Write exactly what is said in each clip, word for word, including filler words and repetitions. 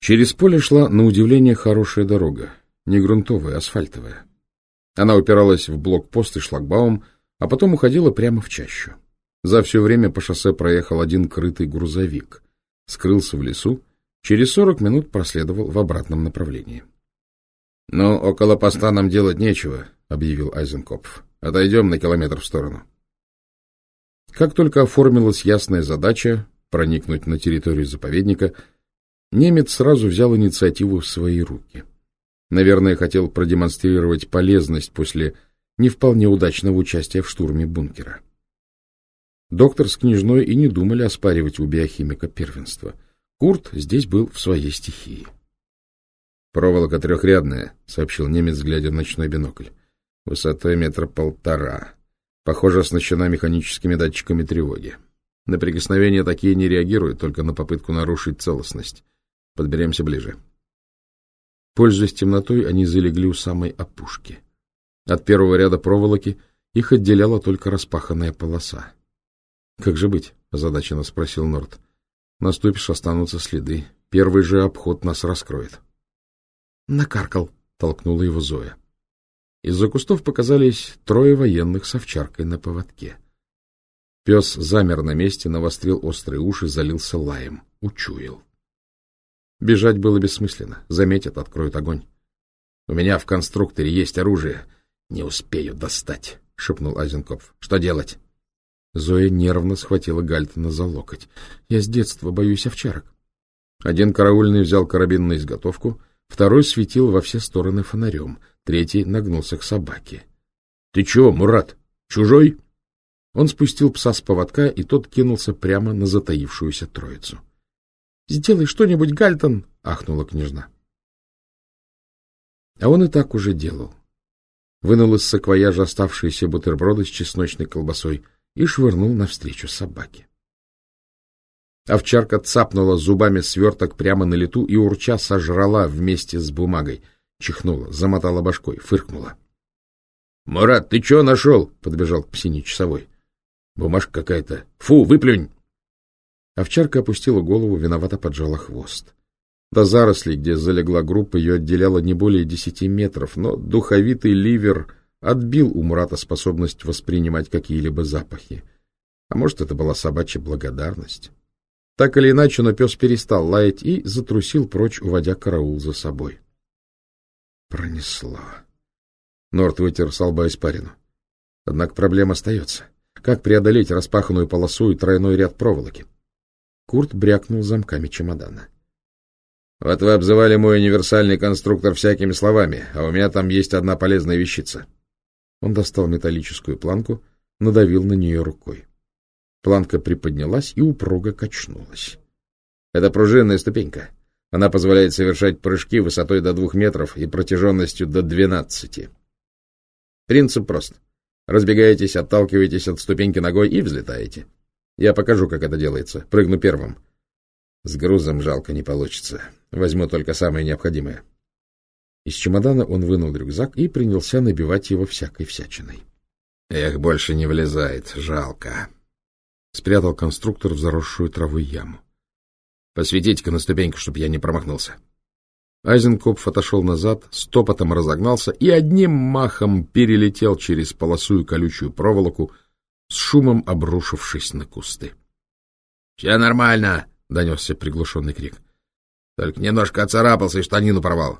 Через поле шла, на удивление, хорошая дорога, не грунтовая, асфальтовая. Она упиралась в блокпост и шлагбаум, а потом уходила прямо в чащу. За все время по шоссе проехал один крытый грузовик, скрылся в лесу, через сорок минут проследовал в обратном направлении. — Ну, около поста нам делать нечего, — объявил Айзенкопф. — Отойдем на километр в сторону. Как только оформилась ясная задача проникнуть на территорию заповедника, немец сразу взял инициативу в свои руки. Наверное, хотел продемонстрировать полезность после не вполне удачного участия в штурме бункера. Доктор с княжной и не думали оспаривать у биохимика первенство. Курт здесь был в своей стихии. — Проволока трехрядная, — сообщил немец, глядя в ночной бинокль. — Высотой метра полтора. Похоже, оснащена механическими датчиками тревоги. На прикосновения такие не реагируют, только на попытку нарушить целостность. Подберемся ближе. Пользуясь темнотой, они залегли у самой опушки. От первого ряда проволоки их отделяла только распаханная полоса. — Как же быть? — озадаченно спросил Норт. — Наступишь, останутся следы. Первый же обход нас раскроет. — Накаркал, — толкнула его Зоя. Из-за кустов показались трое военных с овчаркой на поводке. Пес замер на месте, навострил острые уши, залился лаем. Учуял. Бежать было бессмысленно. Заметят, откроют огонь. — У меня в конструкторе есть оружие. Не успею достать, — шепнул Айзенкопф. — Что делать? Зоя нервно схватила Гальтона за локоть. — Я с детства боюсь овчарок. Один караульный взял карабин на изготовку, второй светил во все стороны фонарем, третий нагнулся к собаке. — Ты чего, Мурат? Чужой? Он спустил пса с поводка, и тот кинулся прямо на затаившуюся троицу. — Сделай что-нибудь, Гальтон! — ахнула княжна. А он и так уже делал. Вынул из саквояжа оставшиеся бутерброды с чесночной колбасой и швырнул навстречу собаке. Овчарка цапнула зубами сверток прямо на лету и, урча, сожрала вместе с бумагой. Чихнула, замотала башкой, фыркнула. — Мурат, ты чего нашел? — подбежал к псине часовой. — Бумажка какая-то. Фу, выплюнь! Овчарка опустила голову, виновато поджала хвост. До зарослей, где залегла группа, ее отделяло не более десяти метров, но духовитый ливер отбил у Мурата способность воспринимать какие-либо запахи. А может, это была собачья благодарность? Так или иначе, но пес перестал лаять и затрусил прочь, уводя караул за собой. Пронесло. Норт вытер со лба испарину. Однако проблема остается. Как преодолеть распаханную полосу и тройной ряд проволоки? Курт брякнул замками чемодана. — Вот вы обзывали мой универсальный конструктор всякими словами, а у меня там есть одна полезная вещица. Он достал металлическую планку, надавил на нее рукой. Планка приподнялась и упруго качнулась. Это пружинная ступенька. Она позволяет совершать прыжки высотой до двух метров и протяженностью до двенадцати. Принцип прост. Разбегаетесь, отталкиваетесь от ступеньки ногой и взлетаете. Я покажу, как это делается. Прыгну первым. С грузом жалко не получится. Возьму только самое необходимое. Из чемодана он вынул рюкзак и принялся набивать его всякой всячиной. Эх, больше не влезает. Жалко. Спрятал конструктор в заросшую травой яму. Посветите-ка на ступеньку, чтоб я не промахнулся. Айзенкопф отошел назад, стопотом разогнался и одним махом перелетел через полосу и колючую проволоку, с шумом обрушившись на кусты. — Все нормально! — донесся приглушенный крик. — Только немножко оцарапался и штанину порвал.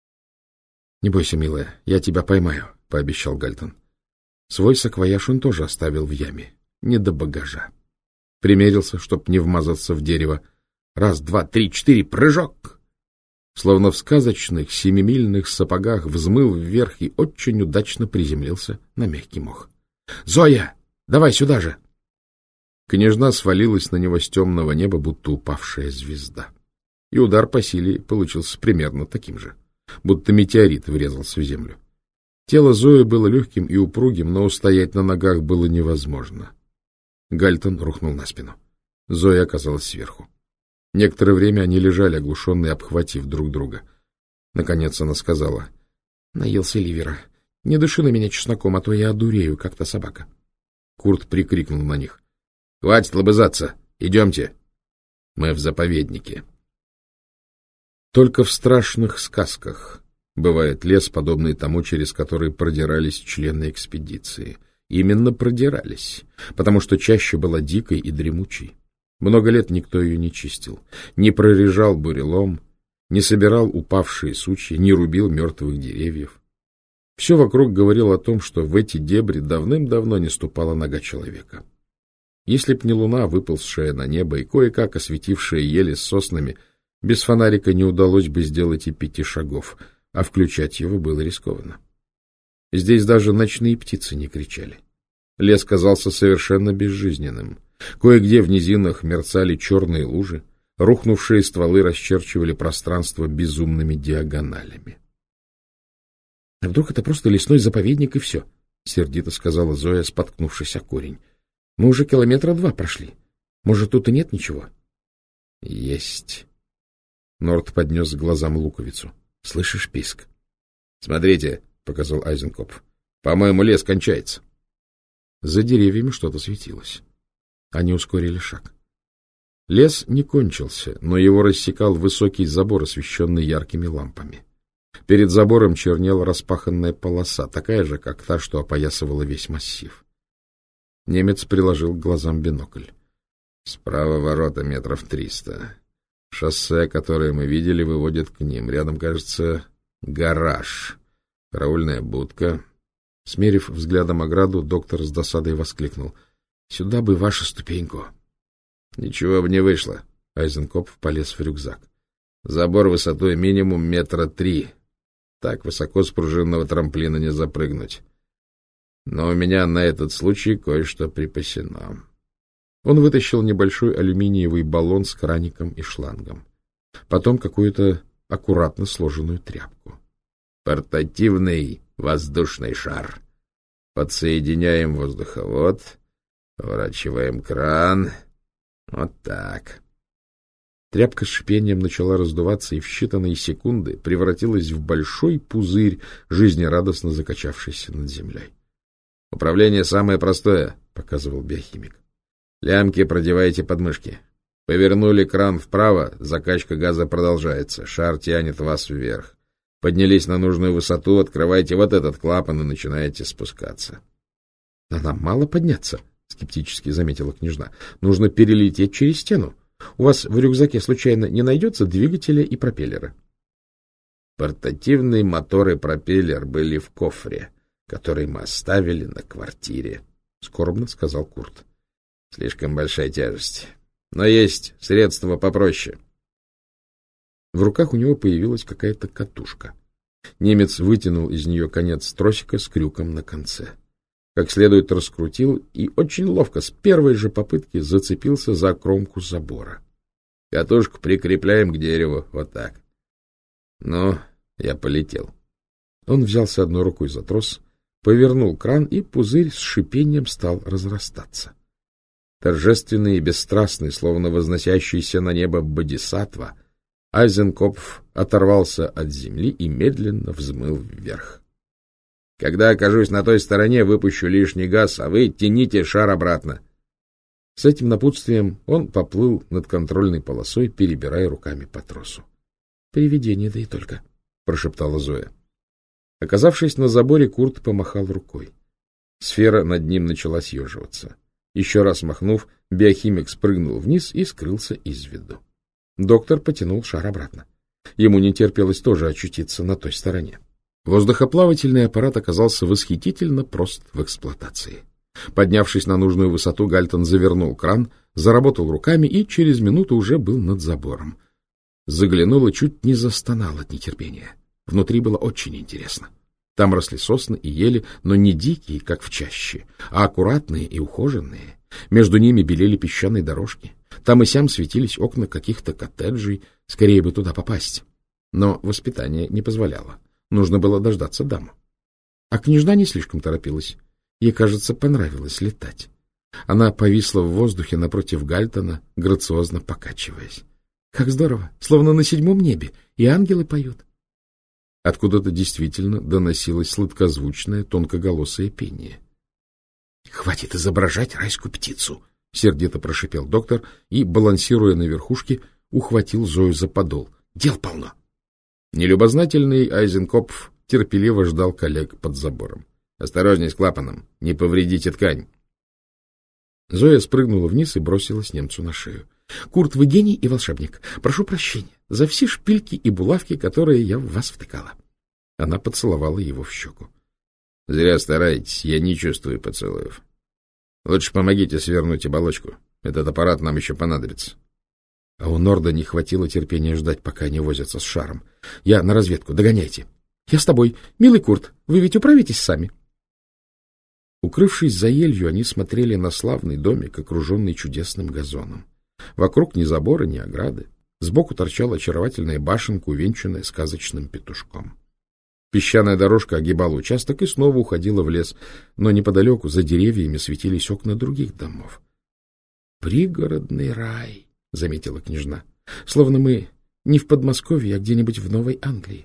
— Не бойся, милая, я тебя поймаю, — пообещал Гальтон. Свой саквояж он тоже оставил в яме, не до багажа. Примерился, чтоб не вмазаться в дерево. Раз, два, три, четыре, прыжок! Словно в сказочных семимильных сапогах взмыл вверх и очень удачно приземлился на мягкий мох. — Зоя, давай сюда же! Княжна свалилась на него с темного неба, будто упавшая звезда. И удар по силе получился примерно таким же, будто метеорит врезался в землю. Тело Зои было легким и упругим, но устоять на ногах было невозможно. Гальтон рухнул на спину. Зоя оказалась сверху. Некоторое время они лежали, оглушенные, обхватив друг друга. Наконец она сказала: — Наелся ливера. Не дыши на меня чесноком, а то я одурею, как-то собака. Курт прикрикнул на них: — Хватит лобызаться! Идемте! Мы в заповеднике. Только в страшных сказках бывает лес, подобный тому, через который продирались члены экспедиции. Именно продирались, потому что чаща была дикой и дремучей. Много лет никто ее не чистил, не прорежал бурелом, не собирал упавшие сучья, не рубил мертвых деревьев. Все вокруг говорило о том, что в эти дебри давным-давно не ступала нога человека. Если б не луна, выползшая на небо и кое-как осветившая ели с соснами, без фонарика не удалось бы сделать и пяти шагов, а включать его было рискованно. Здесь даже ночные птицы не кричали. Лес казался совершенно безжизненным. Кое-где в низинах мерцали черные лужи, рухнувшие стволы расчерчивали пространство безумными диагоналями. — А вдруг это просто лесной заповедник и все? — сердито сказала Зоя, споткнувшись о корень. — Мы уже километра два прошли. Может, тут и нет ничего? — Есть. Норт поднес к глазам луковицу. — Слышишь писк? — Смотрите, — показал Айзенкопф. — По-моему, лес кончается. За деревьями что-то светилось. Они ускорили шаг. Лес не кончился, но его рассекал высокий забор, освещенный яркими лампами. Перед забором чернела распаханная полоса, такая же, как та, что опоясывала весь массив. Немец приложил к глазам бинокль. Справа ворота метров триста. Шоссе, которое мы видели, выводит к ним. Рядом, кажется, гараж, караульная будка. Смерив взглядом ограду, доктор с досадой воскликнул. — Сюда бы вашу ступеньку. — Ничего бы не вышло. Айзенкопф полез в рюкзак. Забор высотой минимум метра три. Так высоко с пружинного трамплина не запрыгнуть. Но у меня на этот случай кое-что припасено. Он вытащил небольшой алюминиевый баллон с краником и шлангом. Потом какую-то аккуратно сложенную тряпку. Портативный воздушный шар. Подсоединяем воздуховод, поворачиваем кран. Вот так. Тряпка с шипением начала раздуваться и в считанные секунды превратилась в большой пузырь, жизнерадостно закачавшийся над землей. — Управление самое простое, — показывал биохимик. — Лямки продевайте под мышки. Повернули кран вправо, закачка газа продолжается, шар тянет вас вверх. Поднялись на нужную высоту, открывайте вот этот клапан и начинаете спускаться. — А нам мало подняться, — скептически заметила княжна. — Нужно перелететь через стену. У вас в рюкзаке случайно не найдется двигателя и пропеллера? Портативный мотор и пропеллер были в кофре, который мы оставили на квартире, — скорбно сказал Курт. — Слишком большая тяжесть. Но есть средства попроще. В руках у него появилась какая-то катушка. Немец вытянул из нее конец тросика с крюком на конце. Как следует раскрутил и очень ловко с первой же попытки зацепился за кромку забора. Катушку прикрепляем к дереву, вот так. Ну, я полетел. Он взялся одной рукой за трос, повернул кран, и пузырь с шипением стал разрастаться. Торжественный и бесстрастный, словно возносящийся на небо бодисаттва, Айзенкопф оторвался от земли и медленно взмыл вверх. Когда окажусь на той стороне, выпущу лишний газ, а вы тяните шар обратно. С этим напутствием он поплыл над контрольной полосой, перебирая руками по тросу. — Привидение, да и только, — прошептала Зоя. Оказавшись на заборе, Курт помахал рукой. Сфера над ним начала съеживаться. Еще раз махнув, биохимик спрыгнул вниз и скрылся из виду. Доктор потянул шар обратно. Ему не терпелось тоже очутиться на той стороне. Воздухоплавательный аппарат оказался восхитительно прост в эксплуатации. Поднявшись на нужную высоту, Гальтон завернул кран, заработал руками и через минуту уже был над забором. Заглянул и чуть не застонал от нетерпения. Внутри было очень интересно. Там росли сосны и ели, но не дикие, как в чаще, а аккуратные и ухоженные. Между ними белели песчаные дорожки. Там и сям светились окна каких-то коттеджей, скорее бы туда попасть. Но воспитание не позволяло. Нужно было дождаться даму. А княжна не слишком торопилась. Ей, кажется, понравилось летать. Она повисла в воздухе напротив Гальтона, грациозно покачиваясь. Как здорово! Словно на седьмом небе, и ангелы поют. Откуда-то действительно доносилось сладкозвучное, тонкоголосое пение. — Хватит изображать райскую птицу! — сердито прошипел доктор и, балансируя на верхушке, ухватил Зою за подол. — Дел полно! Нелюбознательный Айзенкопф терпеливо ждал коллег под забором. — Осторожней с клапаном, не повредите ткань. Зоя спрыгнула вниз и бросилась немцу на шею. — Курт, вы гений и волшебник. Прошу прощения за все шпильки и булавки, которые я в вас втыкала. Она поцеловала его в щеку. — Зря стараетесь, я не чувствую поцелуев. Лучше помогите свернуть оболочку. Этот аппарат нам еще понадобится. А у Норда не хватило терпения ждать, пока они возятся с шаром. — Я на разведку, догоняйте. — Я с тобой. Милый Курт, вы ведь управитесь сами. Укрывшись за елью, они смотрели на славный домик, окруженный чудесным газоном. Вокруг ни забора, ни ограды. Сбоку торчала очаровательная башенка, увенчанная сказочным петушком. Песчаная дорожка огибала участок и снова уходила в лес, но неподалеку, за деревьями, светились окна других домов. — Пригородный рай, — заметила княжна, — словно мы не в Подмосковье, а где-нибудь в Новой Англии.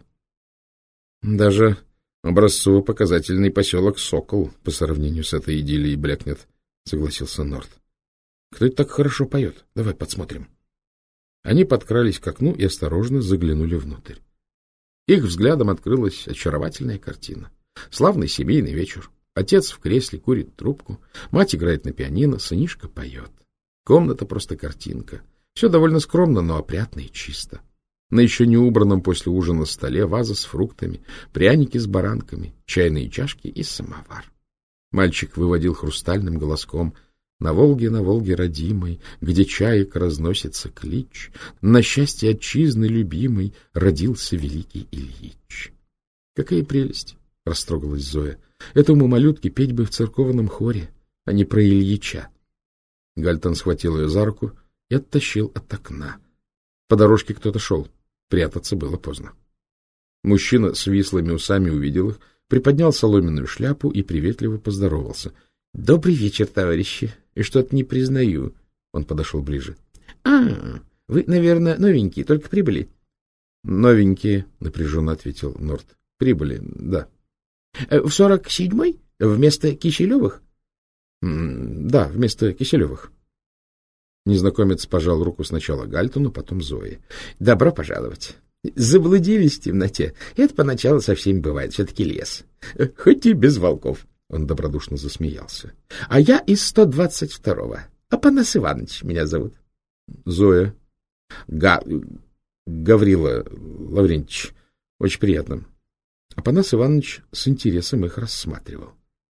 Даже образцово-показательный поселок Сокол по сравнению с этой идиллией блекнет, — согласился Норд. — Кто это так хорошо поет? Давай подсмотрим. Они подкрались к окну и осторожно заглянули внутрь. Их взглядом открылась очаровательная картина. Славный семейный вечер. Отец в кресле курит трубку, мать играет на пианино, сынишка поет. Комната просто картинка. Все довольно скромно, но опрятно и чисто. На еще не убранном после ужина столе ваза с фруктами, пряники с баранками, чайные чашки и самовар. Мальчик выводил хрустальным голоском: «На Волге, на Волге родимой, где чаек разносится клич, на счастье отчизны любимой родился великий Ильич». «Какая прелесть!» — растрогалась Зоя. «Этому малютке петь бы в церковном хоре, а не про Ильича». Гальтон схватил ее за руку и оттащил от окна. По дорожке кто-то шел. Прятаться было поздно. Мужчина с вислыми усами увидел их, приподнял соломенную шляпу и приветливо поздоровался. — Добрый вечер, товарищи. И что-то не признаю. Он подошел ближе. — А, вы, наверное, новенькие, только прибыли. — Новенькие, — напряженно ответил Норд. — Прибыли, да. — В сорок седьмой? Вместо Киселевых? — Да, вместо Киселевых. Незнакомец пожал руку сначала Гальтону, потом Зое. — Добро пожаловать. Заблудились в темноте. Это поначалу со всеми бывает, все-таки лес. Хоть и без волков. Он добродушно засмеялся. — А я из сто двадцать второго. Апанас Иванович меня зовут. — Зоя. Га... Гаврила Лаврентьевич. Очень приятно. Апанас Иванович с интересом их рассматривал.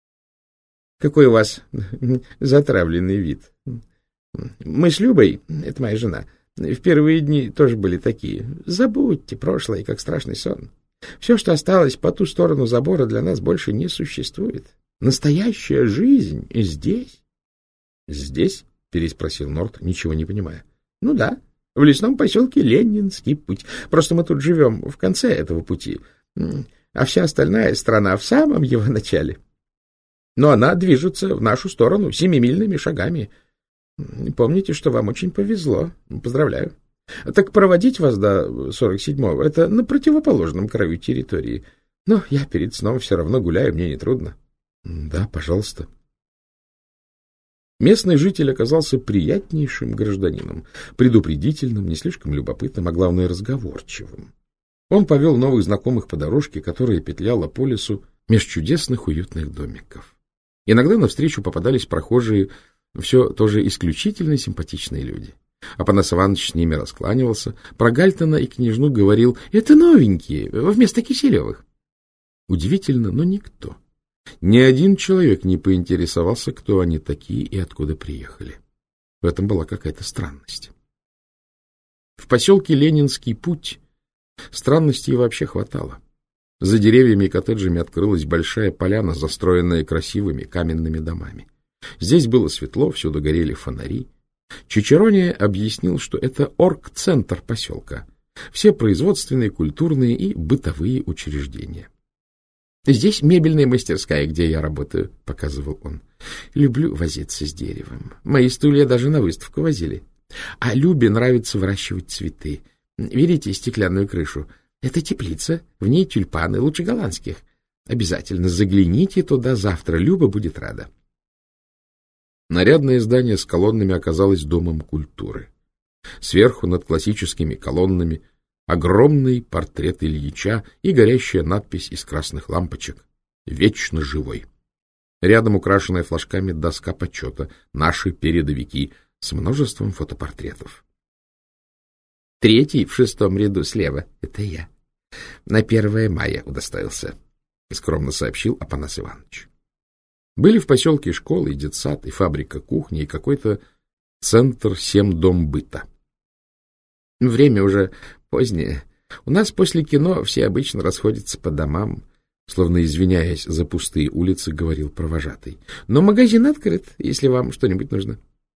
— Какой у вас затравленный вид. Мы с Любой, это моя жена, в первые дни тоже были такие. Забудьте прошлое, как страшный сон. Все, что осталось по ту сторону забора, для нас больше не существует. Настоящая жизнь здесь. — Здесь? — переспросил Норд, ничего не понимая. — Ну да, в лесном поселке Ленинский путь. Просто мы тут живем в конце этого пути, а вся остальная страна в самом его начале. Но она движется в нашу сторону семимильными шагами. Помните, что вам очень повезло. Поздравляю. Так проводить вас до сорок седьмого — это на противоположном краю территории. Но я перед сном все равно гуляю, мне нетрудно. — Да, пожалуйста. Местный житель оказался приятнейшим гражданином, предупредительным, не слишком любопытным, а главное, разговорчивым. Он повел новых знакомых по дорожке, которая петляла по лесу меж чудесных уютных домиков. Иногда навстречу попадались прохожие, все тоже исключительно симпатичные люди. Апанас Иванович с ними раскланивался, про Гальтона и княжну говорил: «Это новенькие, вместо Киселевых». Удивительно, но никто, ни один человек не поинтересовался, кто они такие и откуда приехали. В этом была какая-то странность. В поселке Ленинский путь странностей вообще хватало. За деревьями и коттеджами открылась большая поляна, застроенная красивыми каменными домами. Здесь было светло, всюду горели фонари. Чичероне объяснил, что это оргцентр поселка. Все производственные, культурные и бытовые учреждения. «Здесь мебельная мастерская, где я работаю», — показывал он. «Люблю возиться с деревом. Мои стулья даже на выставку возили. А Любе нравится выращивать цветы. Видите стеклянную крышу? Это теплица, в ней тюльпаны, лучше голландских. Обязательно загляните туда завтра, Люба будет рада». Нарядное здание с колоннами оказалось домом культуры. Сверху над классическими колоннами огромный портрет Ильича и горящая надпись из красных лампочек «Вечно живой». Рядом украшенная флажками доска почета «Наши передовики» с множеством фотопортретов. Третий в шестом ряду слева — это я. На первое мая удостоился, — скромно сообщил Апанас Иванович. Были в поселке школы, и детсад, и фабрика кухни, и какой-то центр семдомбыта. Время уже позднее. У нас после кино все обычно расходятся по домам, словно извиняясь за пустые улицы, говорил провожатый. Но магазин открыт, если вам что-нибудь нужно.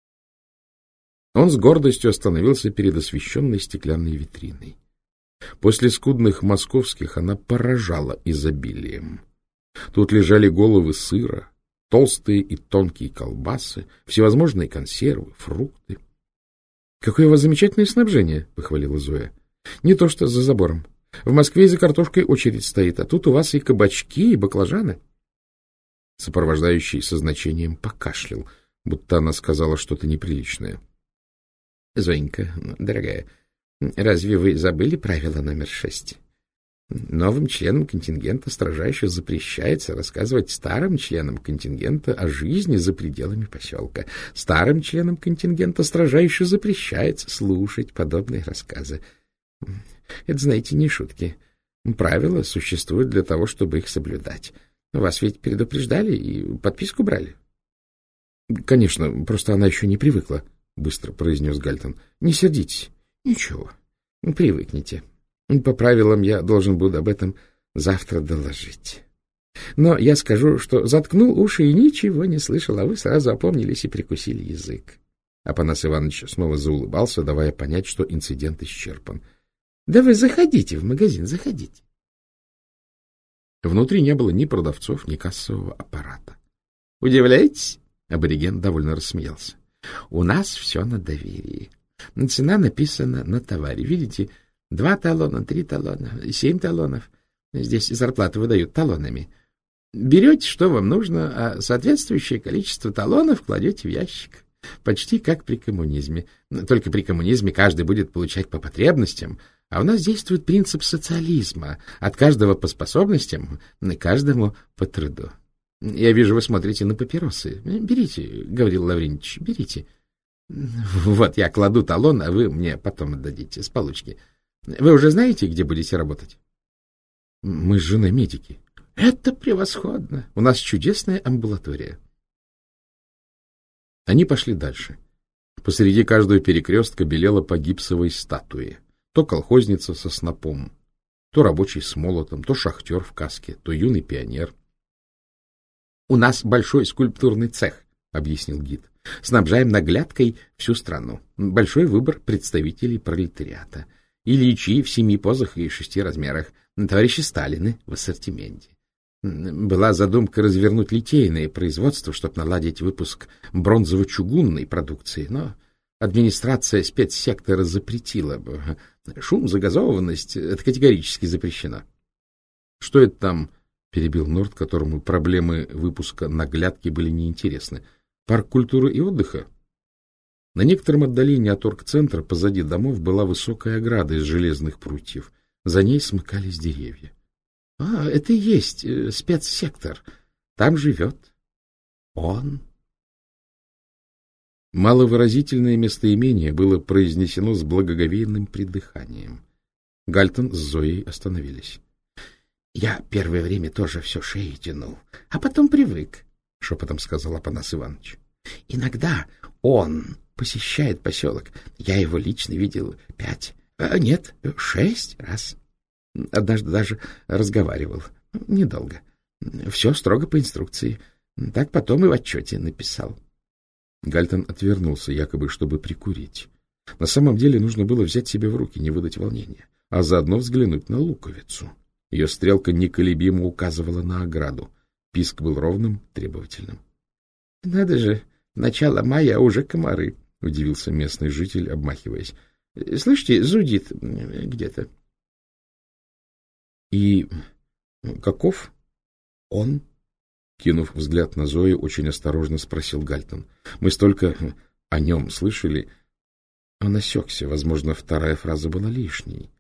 Он с гордостью остановился перед освещенной стеклянной витриной. После скудных московских она поражала изобилием. Тут лежали головы сыра, толстые и тонкие колбасы, всевозможные консервы, фрукты. — Какое у вас замечательное снабжение, — похвалила Зоя. — Не то что за забором. В Москве за картошкой очередь стоит, а тут у вас и кабачки, и баклажаны. Сопровождающий со значением покашлял, будто она сказала что-то неприличное. — Зоенька, дорогая, разве вы забыли правило номер шесть? Новым членам контингента строжайше запрещается рассказывать старым членам контингента о жизни за пределами поселка. Старым членам контингента строжайше запрещается слушать подобные рассказы. Это, знаете, не шутки. Правила существуют для того, чтобы их соблюдать. Вас ведь предупреждали и подписку брали? — Конечно, просто она еще не привыкла, — быстро произнес Гальтон. — Не сердитесь. — Ничего, привыкните. По правилам я должен буду об этом завтра доложить. Но я скажу, что заткнул уши и ничего не слышал, а вы сразу опомнились и прикусили язык. Апанас Иванович снова заулыбался, давая понять, что инцидент исчерпан. — Да вы заходите в магазин, заходите. Внутри не было ни продавцов, ни кассового аппарата. — Удивляетесь? — абориген довольно рассмеялся. — У нас все на доверии. Цена написана на товаре. Видите, два талона, три талона, семь талонов. Здесь зарплату выдают талонами. Берете, что вам нужно, а соответствующее количество талонов кладете в ящик. Почти как при коммунизме. Только при коммунизме каждый будет получать по потребностям, а у нас действует принцип социализма. От каждого по способностям, каждому по труду. Я вижу, вы смотрите на папиросы. Берите, Гаврил Лаврентьевич, берите. Вот я кладу талон, а вы мне потом отдадите с получки. Вы уже знаете, где будете работать? Мы с женой медики. Это превосходно. У нас чудесная амбулатория. Они пошли дальше. Посреди каждого перекрестка белела по гипсовой статуе. То колхозница со снопом, то рабочий с молотом, то шахтер в каске, то юный пионер. — У нас большой скульптурный цех, — объяснил гид. — Снабжаем наглядкой всю страну. Большой выбор представителей пролетариата. Ильичи в семи позах и шести размерах. Товарищи Сталины в ассортименте. Была задумка развернуть литейное производство, чтобы наладить выпуск бронзово-чугунной продукции, но администрация спецсектора запретила. Шум, загазованность — это категорически запрещено. — Что это там? — перебил Норд, которому проблемы выпуска наглядки были неинтересны. — Парк культуры и отдыха? На некотором отдалении от оргцентра позади домов была высокая ограда из железных прутьев. За ней смыкались деревья. — А, это и есть э, спецсектор. Там живет он. Маловыразительное местоимение было произнесено с благоговейным придыханием. Гальтон с Зоей остановились. — Я первое время тоже все шеи тянул, а потом привык, — шепотом сказал Апанас Иванович. — Иногда он посещает поселок. Я его лично видел пять, а нет, шесть раз. Однажды даже разговаривал. Недолго. Все строго по инструкции. Так потом и в отчете написал. Гальтон отвернулся, якобы чтобы прикурить. На самом деле нужно было взять себя в руки, не выдать волнения, а заодно взглянуть на луковицу. Ее стрелка неколебимо указывала на ограду. Писк был ровным, требовательным. — Надо же, начало мая, а уже комары, — удивился местный житель, обмахиваясь. — Слышите, зудит где-то. — И каков он? — кинув взгляд на Зою, очень осторожно спросил Гальтон. — Мы столько о нем слышали. Он осекся, возможно, вторая фраза была лишней.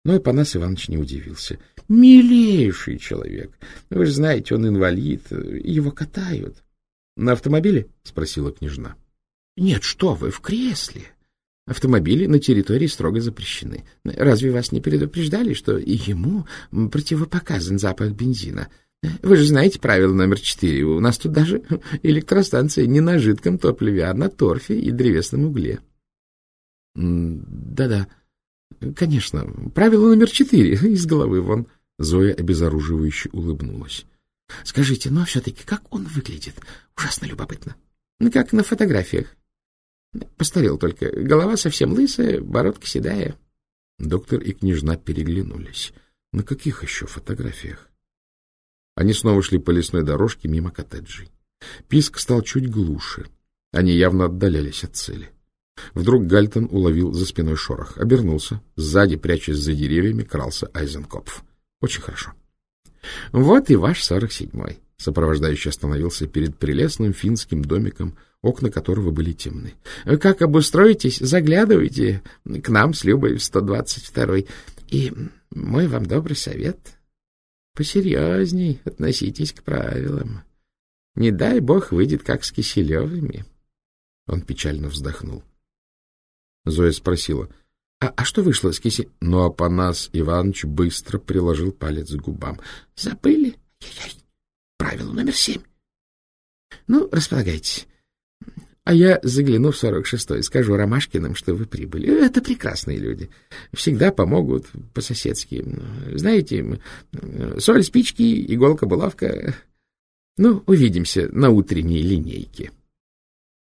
Но Апанас Иванович не удивился. — Милейший человек. Вы же знаете, он инвалид. Его катают. — На автомобиле? — спросила княжна. — Нет, что вы, в кресле. Автомобили на территории строго запрещены. Разве вас не предупреждали, что и ему противопоказан запах бензина? Вы же знаете правило номер четыре. У нас тут даже электростанция не на жидком топливе, а на торфе и древесном угле. — Да-да, конечно. Правило номер четыре. Из головы вон. Зоя обезоруживающе улыбнулась. — Скажите, но все-таки как он выглядит? Ужасно любопытно. Как на фотографиях. Постарел только. Голова совсем лысая, бородка седая. Доктор и княжна переглянулись. На каких еще фотографиях? Они снова шли по лесной дорожке мимо коттеджей. Писк стал чуть глуше. Они явно отдалялись от цели. Вдруг Гальтон уловил за спиной шорох. Обернулся. Сзади, прячась за деревьями, крался Айзенкопф. Очень хорошо. — Вот и ваш сорок седьмой. Сопровождающий остановился перед прелестным финским домиком, окна которого были темны. — Как обустроитесь, заглядывайте к нам с Любой в сто двадцать второй. И мой вам добрый совет. Посерьезней относитесь к правилам. Не дай бог выйдет, как с Киселевыми. Он печально вздохнул. Зоя спросила, а, а что вышло с Киселевыми? Но Апанас Иванович быстро приложил палец к губам. — Забыли? Ай-яй. Правило номер семь. Ну, располагайтесь. А я загляну в сорок шестой и скажу Ромашкиным, что вы прибыли. Это прекрасные люди. Всегда помогут по-соседски. Знаете, соль, спички, иголка, булавка. Ну, увидимся на утренней линейке.